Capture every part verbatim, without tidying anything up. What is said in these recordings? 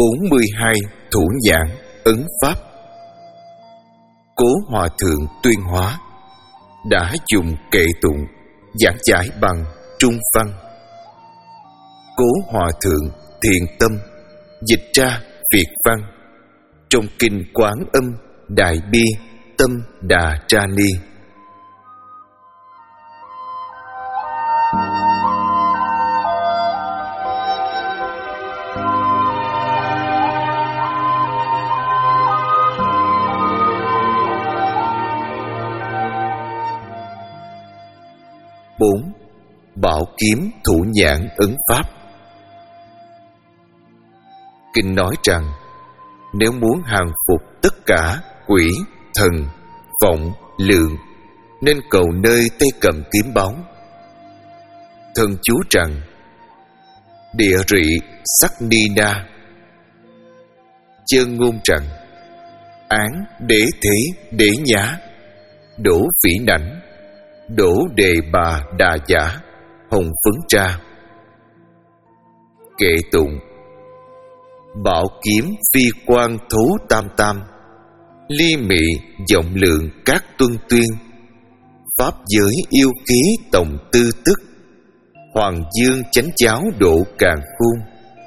bốn mươi hai Thủ nhãn ấn pháp. Cố Hòa Thượng Tuyên Hóa đã dùng kệ tụng giảng giải bằng Trung văn. Cố Hòa Thượng Thiện Tâm dịch ra Việt văn trong kinh Quán Âm Đại Bi Tâm Đà Tra Ni. Bốn. Bảo kiếm thủ nhãn ấn pháp. Kinh nói rằng nếu muốn hàng phục tất cả quỷ, thần, vọng, lượng, nên cầu nơi tay cầm kiếm báu. Thần chú rằng địa rị sắc ni na. Chơn ngôn rằng án đế thế đế nhá, đổ vĩ nảnh, đổ đề bà đà giả, hồng phấn tra. Kệ tụng bảo kiếm phi quan thú tam tam, ly mị vọng lượng các tuân tuyên, pháp giới yêu khí tổng tư tức, hoàng dương chánh cháo độ càn khôn.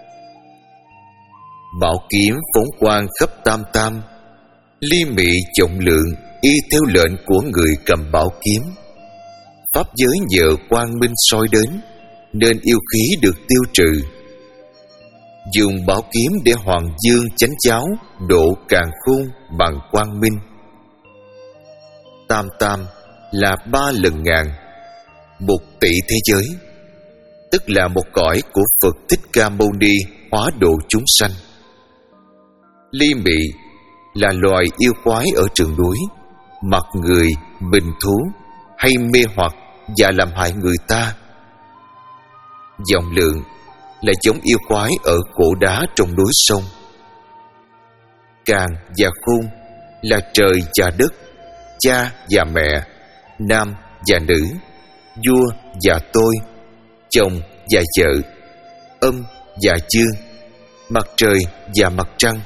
Bảo kiếm phóng quang khắp tam tam, ly mị vọng lượng y theo lệnh của người cầm bảo kiếm. Pháp giới nhờ quang minh soi đến, nên yêu khí được tiêu trừ. Dùng bảo kiếm để hoàng dương chánh cháo độ càn khôn bằng quang minh. Tam tam là ba lần ngàn, một tỷ thế giới, tức là một cõi của Phật Thích Ca Mâu Ni hóa độ chúng sanh. Ly mị là loài yêu quái ở rừng núi, mặc người, bình thú hay mê hoặc và làm hại người ta. Vọng lượng là giống yêu quái ở cổ đá trong núi sông. Càn và khôn là trời và đất, cha và mẹ, nam và nữ, vua và tôi, chồng và vợ, âm và dương, mặt trời và mặt trăng.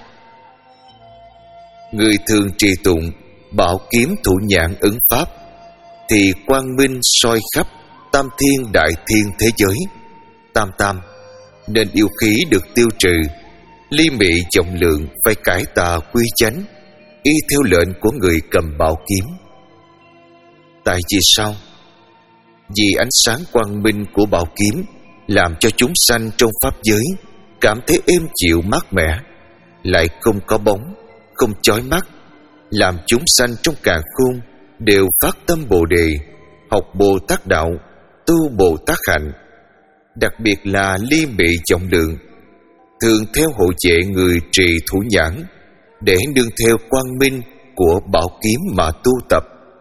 Người thường trì tụng bảo kiếm thủ nhãn ấn pháp thì quang minh soi khắp tam thiên đại thiên thế giới, tam tam, nên yêu khí được tiêu trừ, ly mị vọng lượng phải cải tà quy chánh, y theo lệnh của người cầm bảo kiếm. Tại vì sao? Vì ánh sáng quang minh của bảo kiếm làm cho chúng sanh trong pháp giới cảm thấy êm dịu mát mẻ, lại không có bóng, không chói mắt, làm chúng sanh trong càn khôn đều phát tâm Bồ Đề, học Bồ Tát đạo, tu Bồ Tát hạnh. Đặc biệt là ly mị vọng lượng, thường theo hộ vệ người trì thủ nhãn, để nương theo quang minh của bảo kiếm mà tu tập.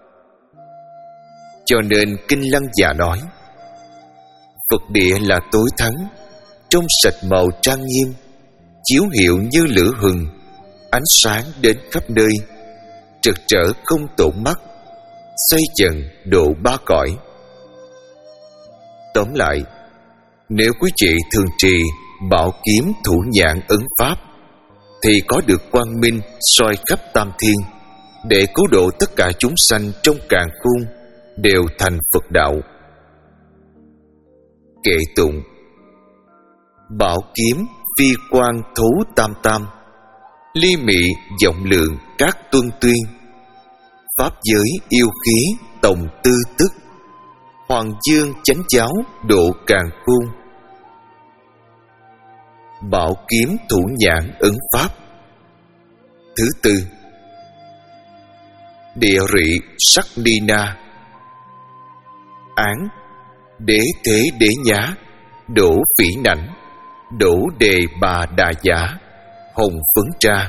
Cho nên Kinh Lăng Già nói Phật địa là tối thắng, trong sạch màu trang nghiêm, chiếu hiệu như lửa hừng, ánh sáng đến khắp nơi, trực trở không tổn mắt, xoay trần độ ba cõi. Tóm lại, nếu quý vị thường trì bảo kiếm thủ nhãn ấn pháp thì có được quang minh soi khắp tam thiên, để cứu độ tất cả chúng sanh trong càn khôn đều thành Phật đạo. Kệ tụng bảo kiếm phi quang thú tam tam, ly mị vọng lượng các tuân tuyên, pháp giới yêu khí tổng tư tức, hoàng dương chánh cháo độ càn khôn. Bảo kiếm thủ nhãn ấn pháp. Thứ tư. Địa rị sắc ni na. Án đế thế đế nhá, đổ phỉ nảnh, đổ đề bà đà giả, hồng phấn tra.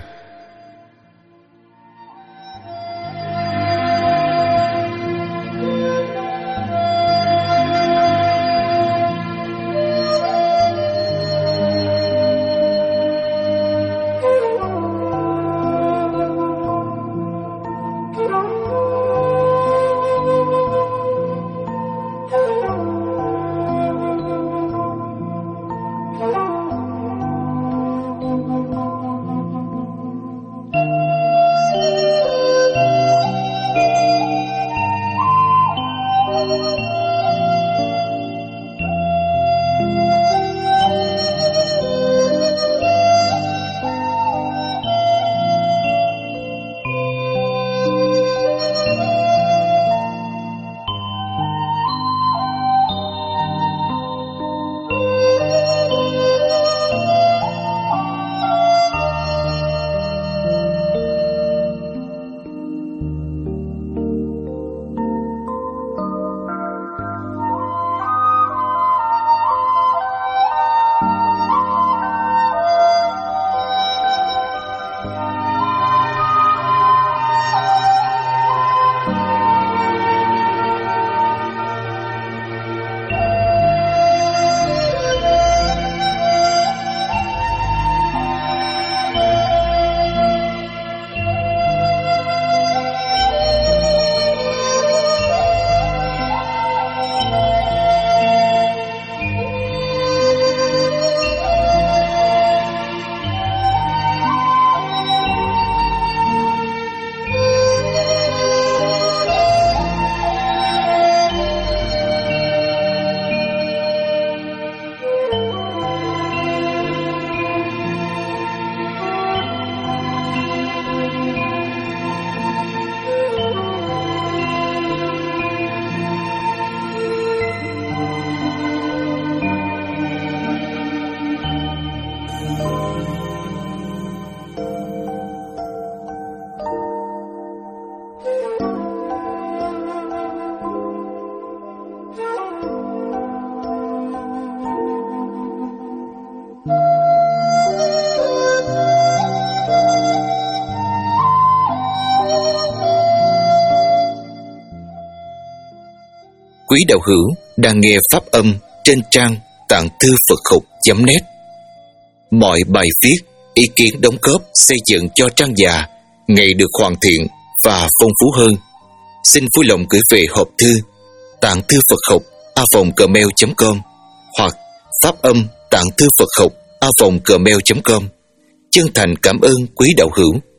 quý đạo hữu đang nghe pháp âm trên trang tạng thư Phật học chấm net. Mọi bài viết, ý kiến đóng góp xây dựng cho trang già ngày được hoàn thiện và phong phú hơn. Xin vui lòng gửi về hộp thư tạng thư Phật học a vòng gmail chấm com hoặc pháp âm tạng thư Phật học a vòng gmail chấm com. Chân thành cảm ơn quý đạo hữu.